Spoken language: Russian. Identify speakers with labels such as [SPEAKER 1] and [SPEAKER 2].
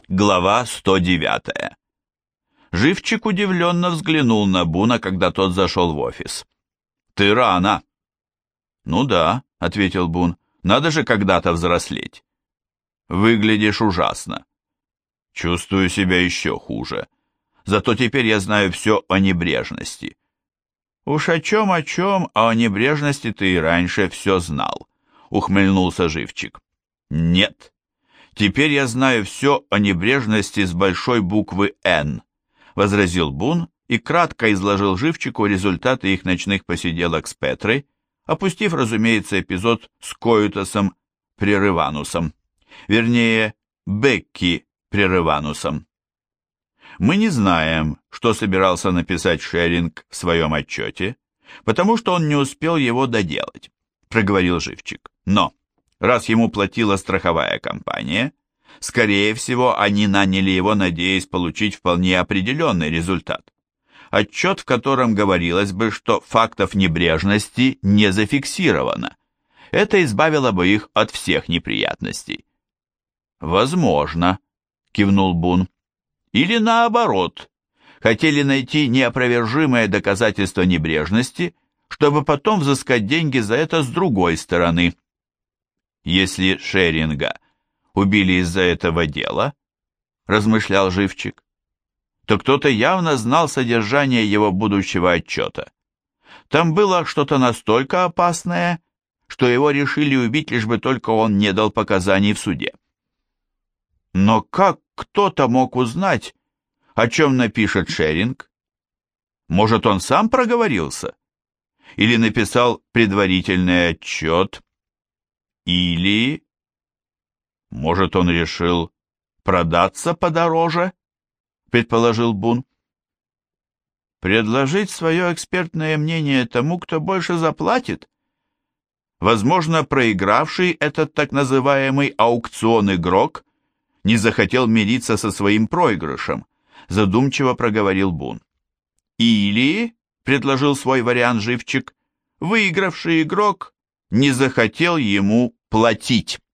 [SPEAKER 1] Глава 109. Живчик удивленно взглянул на Буна, когда тот зашел в офис. «Ты рано». «Ну да», — ответил Бун, — «надо же когда-то взрослеть». «Выглядишь ужасно». «Чувствую себя еще хуже. Зато теперь я знаю все о небрежности». «Уж о чем, а о небрежности ты и раньше все знал», — ухмыльнулся Живчик. «Нет. Теперь я знаю все о небрежности с большой буквы «Н», — возразил Бун и кратко изложил Живчику результаты их ночных посиделок с Петрой, опустив, разумеется, эпизод с Коютасом Прерыванусом. Вернее, Бекки Прерыванусом. Мы не знаем, что собирался написать Шеринг в своем отчете, потому что он не успел его доделать, проговорил Живчик. Но, раз ему платила страховая компания, скорее всего, они наняли его, надеясь получить вполне определенный результат. Отчет, в котором говорилось бы, что фактов небрежности не зафиксировано. Это избавило бы их от всех неприятностей. «Возможно», — кивнул Бун. «Или наоборот, хотели найти неопровержимое доказательство небрежности, чтобы потом взыскать деньги за это с другой стороны». «Если Шеринга убили из-за этого дела», — размышлял Живчик, то кто-то явно знал содержание его будущего отчета. Там было что-то настолько опасное, что его решили убить, лишь бы только он не дал показаний в суде. Но как кто-то мог узнать, о чем напишет Шеринг? Может, он сам проговорился? Или написал предварительный отчет? Или... Может, он решил продаться подороже? Предположил Бун. Предложить свое экспертное мнение тому, кто больше заплатит? Возможно, проигравший этот так называемый аукцион игрок не захотел мириться со своим проигрышем, задумчиво проговорил Бун. Или, предложил свой вариант Живчик, выигравший игрок не захотел ему платить.